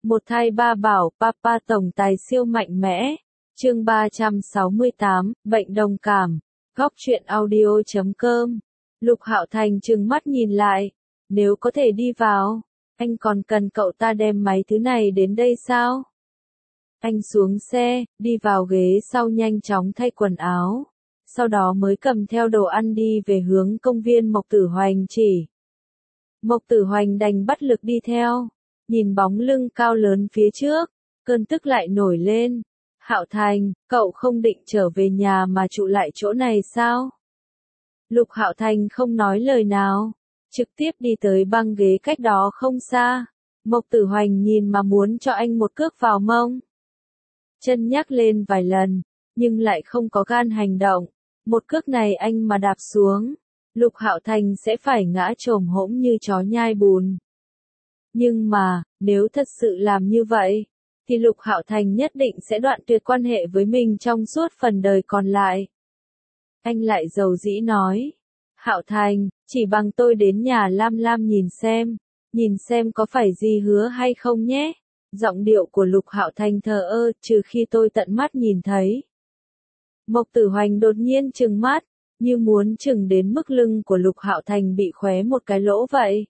Một thai ba bảo, Papa tổng tài siêu mạnh mẽ. Chương 368, bệnh đồng cảm. Góc truyện audio.com. Lục Hạo Thành trừng mắt nhìn lại. Nếu có thể đi vào, anh còn cần cậu ta đem mấy thứ này đến đây sao? Anh xuống xe, đi vào ghế sau nhanh chóng thay quần áo. Sau đó mới cầm theo đồ ăn đi về hướng công viên Mộc Tử Hoành chỉ. Mộc Tử Hoành đành bắt lực đi theo. Nhìn bóng lưng cao lớn phía trước, cơn tức lại nổi lên. Hạo Thành, cậu không định trở về nhà mà trụ lại chỗ này sao? Lục Hạo Thành không nói lời nào, trực tiếp đi tới băng ghế cách đó không xa. Mộc Tử Hoành nhìn mà muốn cho anh một cước vào mông. Chân nhắc lên vài lần, nhưng lại không có gan hành động. Một cước này anh mà đạp xuống, Lục Hạo Thành sẽ phải ngã chồm hổm như chó nhai bùn. Nhưng mà, nếu thật sự làm như vậy, thì Lục Hạo Thành nhất định sẽ đoạn tuyệt quan hệ với mình trong suốt phần đời còn lại. Anh lại dầu dĩ nói, Hạo Thành, chỉ bằng tôi đến nhà Lam Lam nhìn xem có phải gì hứa hay không nhé. Giọng điệu của Lục Hạo Thành thờ ơ, trừ khi tôi tận mắt nhìn thấy. Mộc Tử Hoành đột nhiên trừng mắt, như muốn chừng đến mức lưng của Lục Hạo Thành bị khoé một cái lỗ vậy.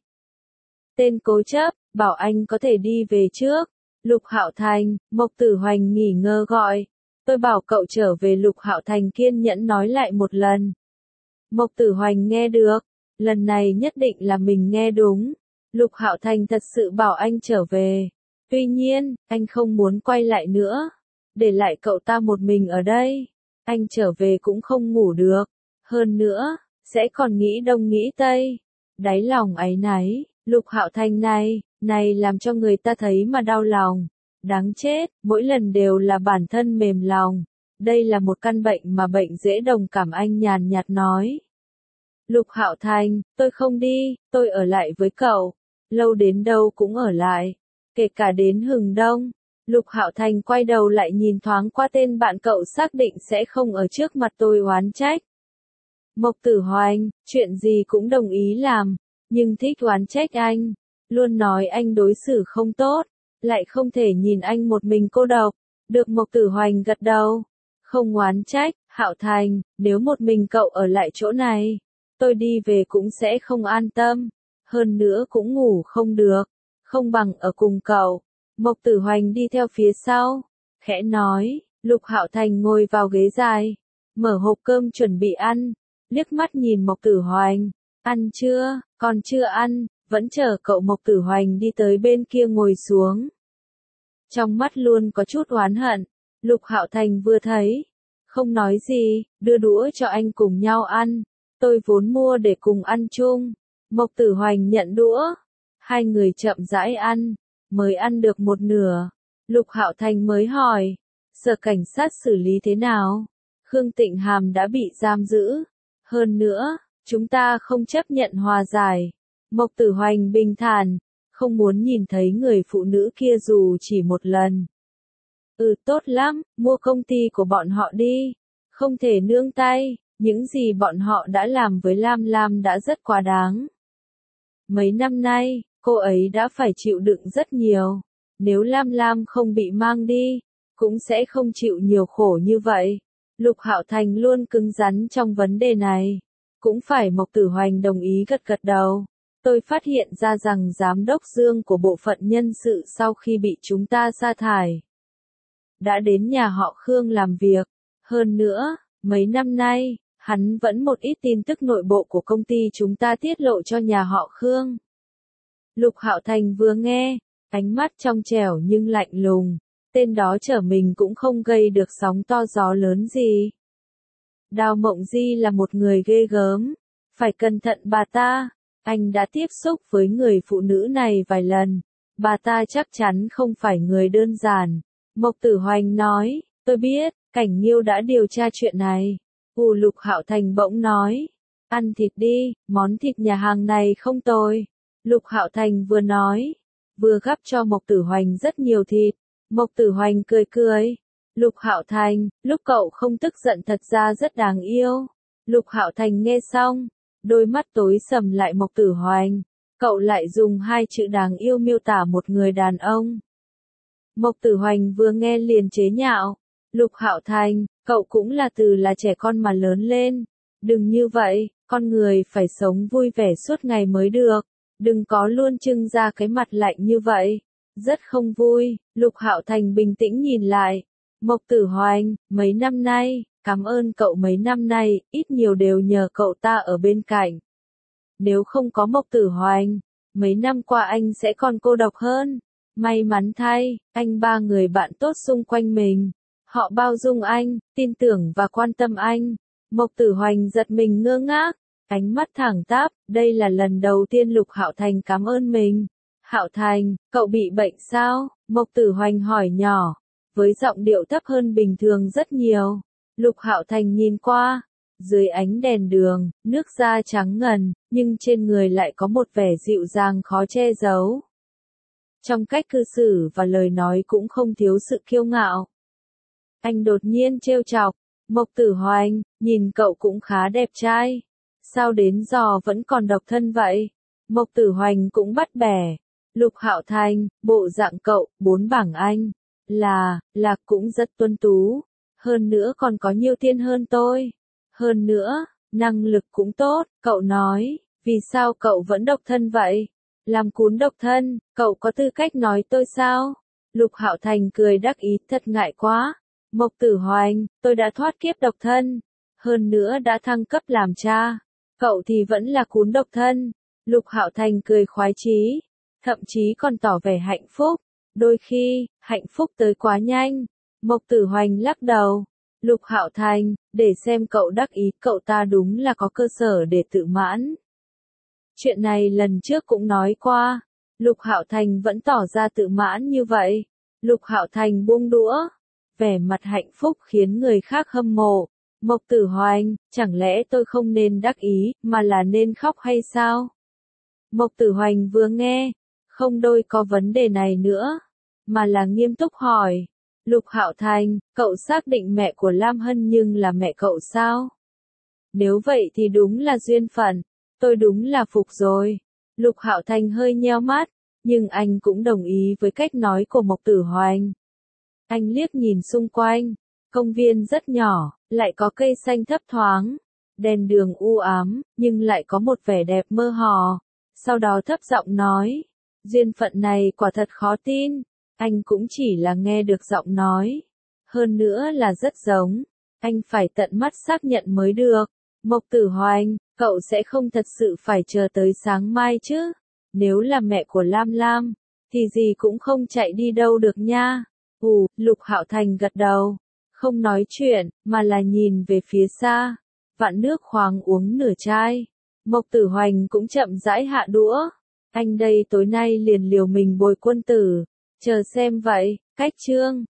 Tên cố chấp, bảo anh có thể đi về trước. Lục Hạo Thành, Mộc Tử Hoành nghỉ ngơ gọi. Tôi bảo cậu trở về. Lục Hạo Thành kiên nhẫn nói lại một lần. Mộc Tử Hoành nghe được, lần này nhất định là mình nghe đúng. Lục Hạo Thành thật sự bảo anh trở về. Tuy nhiên, anh không muốn quay lại nữa. Để lại cậu ta một mình ở đây. Anh trở về cũng không ngủ được. Hơn nữa, sẽ còn nghĩ đông nghĩ tây. Đáy lòng áy náy, Lục Hạo Thành này làm cho người ta thấy mà đau lòng. Đáng chết, mỗi lần đều là bản thân mềm lòng. Đây là một căn bệnh mà bệnh dễ đồng cảm, anh nhàn nhạt nói. Lục Hạo Thành, tôi không đi, tôi ở lại với cậu. Lâu đến đâu cũng ở lại. Kể cả đến hừng đông. Lục Hạo Thành quay đầu lại nhìn thoáng qua tên bạn cậu, xác định sẽ không ở trước mặt tôi oán trách. Mộc Tử Hoành, chuyện gì cũng đồng ý làm, nhưng thích oán trách anh. Luôn nói anh đối xử không tốt, lại không thể nhìn anh một mình cô độc. Được, Mộc Tử Hoành gật đầu. Không oán trách, Hạo Thành, nếu một mình cậu ở lại chỗ này, tôi đi về cũng sẽ không an tâm. Hơn nữa cũng ngủ không được, không bằng ở cùng cậu. Mộc Tử Hoành đi theo phía sau, khẽ nói. Lục Hạo Thành ngồi vào ghế dài, mở hộp cơm chuẩn bị ăn, liếc mắt nhìn Mộc Tử Hoành. Ăn chưa? Còn chưa ăn, vẫn chờ cậu. Mộc Tử Hoành đi tới bên kia ngồi xuống. Trong mắt luôn có chút oán hận. Lục Hạo Thành vừa thấy, không nói gì, đưa đũa cho anh cùng nhau ăn. Tôi vốn mua để cùng ăn chung. Mộc Tử Hoành nhận đũa. Hai người chậm rãi ăn, mới ăn được một nửa. Lục Hạo Thành mới hỏi, Sở cảnh sát xử lý thế nào? Khương Tịnh Hàm đã bị giam giữ. Hơn nữa, chúng ta không chấp nhận hòa giải. Mộc Tử Hoành bình thản, không muốn nhìn thấy người phụ nữ kia dù chỉ một lần. Tốt lắm, mua công ty của bọn họ đi. Không thể nương tay, những gì bọn họ đã làm với Lam Lam đã rất quá đáng. Mấy năm nay, cô ấy đã phải chịu đựng rất nhiều. Nếu Lam Lam không bị mang đi, cũng sẽ không chịu nhiều khổ như vậy. Lục Hạo Thành luôn cứng rắn trong vấn đề này. Cũng phải. Mộc Tử Hoành đồng ý gật gật đầu. Tôi phát hiện ra rằng giám đốc Dương của bộ phận nhân sự sau khi bị chúng ta sa thải, đã đến nhà họ Khương làm việc. Hơn nữa, mấy năm nay, hắn vẫn một ít tin tức nội bộ của công ty chúng ta tiết lộ cho nhà họ Khương. Lục Hạo Thành vừa nghe, ánh mắt trong trẻo nhưng lạnh lùng. Tên đó trở mình cũng không gây được sóng to gió lớn gì. Đào Mộng Di là một người ghê gớm. Phải cẩn thận bà ta. Anh đã tiếp xúc với người phụ nữ này vài lần. Bà ta chắc chắn không phải người đơn giản. Mộc Tử Hoành nói, tôi biết, Cảnh Nghiêu đã điều tra chuyện này. Lục Hạo Thành bỗng nói, ăn thịt đi, món thịt nhà hàng này không tồi. Lục Hạo Thành vừa nói, vừa gắp cho Mộc Tử Hoành rất nhiều thịt. Mộc Tử Hoành cười cười. Lục Hạo Thành, lúc cậu không tức giận thật ra rất đáng yêu. Lục Hạo Thành nghe xong, đôi mắt tối sầm lại. Mộc Tử Hoành, cậu lại dùng hai chữ đáng yêu miêu tả một người đàn ông. Mộc Tử Hoành vừa nghe liền chế nhạo. Lục Hạo Thành, cậu cũng là từ là trẻ con mà lớn lên. Đừng như vậy, con người phải sống vui vẻ suốt ngày mới được. Đừng có luôn trưng ra cái mặt lạnh như vậy. Rất không vui, Lục Hạo Thành bình tĩnh nhìn lại. Mộc Tử Hoành, mấy năm nay, cảm ơn cậu mấy năm nay, ít nhiều đều nhờ cậu ta ở bên cạnh. Nếu không có Mộc Tử Hoành, mấy năm qua anh sẽ còn cô độc hơn. May mắn thay, anh ba người bạn tốt xung quanh mình. Họ bao dung anh, tin tưởng và quan tâm anh. Mộc Tử Hoành giật mình ngơ ngác, ánh mắt thẳng tắp, đây là lần đầu tiên Lục Hạo Thành cảm ơn mình. Hạo Thành, cậu bị bệnh sao? Mộc Tử Hoành hỏi nhỏ, với giọng điệu thấp hơn bình thường rất nhiều. Lục Hạo Thành nhìn qua, dưới ánh đèn đường, nước da trắng ngần, nhưng trên người lại có một vẻ dịu dàng khó che giấu. Trong cách cư xử và lời nói cũng không thiếu sự kiêu ngạo. Anh đột nhiên trêu chọc, Mộc Tử Hoành, nhìn cậu cũng khá đẹp trai. Sao đến giờ vẫn còn độc thân vậy? Mộc Tử Hoành cũng bắt bẻ. Lục Hạo Thành, bộ dạng cậu, 4 bảng Anh. Là cũng rất tuấn tú. Hơn nữa còn có nhiều tiền hơn tôi. Hơn nữa, năng lực cũng tốt, cậu nói, vì sao cậu vẫn độc thân vậy? Làm cún độc thân, cậu có tư cách nói tôi sao? Lục Hạo Thành cười đắc ý, thật ngại quá. Mộc Tử Hoành, tôi đã thoát kiếp độc thân. Hơn nữa đã thăng cấp làm cha. Cậu thì vẫn là cún độc thân. Lục Hạo Thành cười khoái chí. Thậm chí còn tỏ vẻ hạnh phúc. Đôi khi, hạnh phúc tới quá nhanh. Mộc Tử Hoành lắc đầu. Lục Hạo Thành, để xem cậu đắc ý, cậu ta đúng là có cơ sở để tự mãn. Chuyện này lần trước cũng nói qua. Lục Hạo Thành vẫn tỏ ra tự mãn như vậy. Lục Hạo Thành buông đũa. Vẻ mặt hạnh phúc khiến người khác hâm mộ. Mộc Tử Hoành, chẳng lẽ tôi không nên đắc ý, mà là nên khóc hay sao? Mộc Tử Hoành vừa nghe, không đôi có vấn đề này nữa, mà là nghiêm túc hỏi. Lục Hạo Thành, cậu xác định mẹ của Lam Hân Nhưng là mẹ cậu sao? Nếu vậy thì đúng là duyên phận, tôi đúng là phục rồi. Lục Hạo Thành hơi nheo mắt, nhưng anh cũng đồng ý với cách nói của Mộc Tử Hoành. Anh liếc nhìn xung quanh, công viên rất nhỏ, lại có cây xanh thấp thoáng, đèn đường u ám, nhưng lại có một vẻ đẹp mơ hồ. Sau đó thấp giọng nói, duyên phận này quả thật khó tin, anh cũng chỉ là nghe được giọng nói. Hơn nữa là rất giống, anh phải tận mắt xác nhận mới được. Mộc Tử Hoành, cậu sẽ không thật sự phải chờ tới sáng mai chứ? Nếu là mẹ của Lam Lam, thì gì cũng không chạy đi đâu được nha. Lục Hạo Thành gật đầu, không nói chuyện, mà là nhìn về phía xa. Vạn nước khoáng uống nửa chai. Mộc Tử Hoành cũng chậm rãi hạ đũa. Anh đây tối nay liền liều mình bồi quân tử. Chờ xem vậy, cách chương.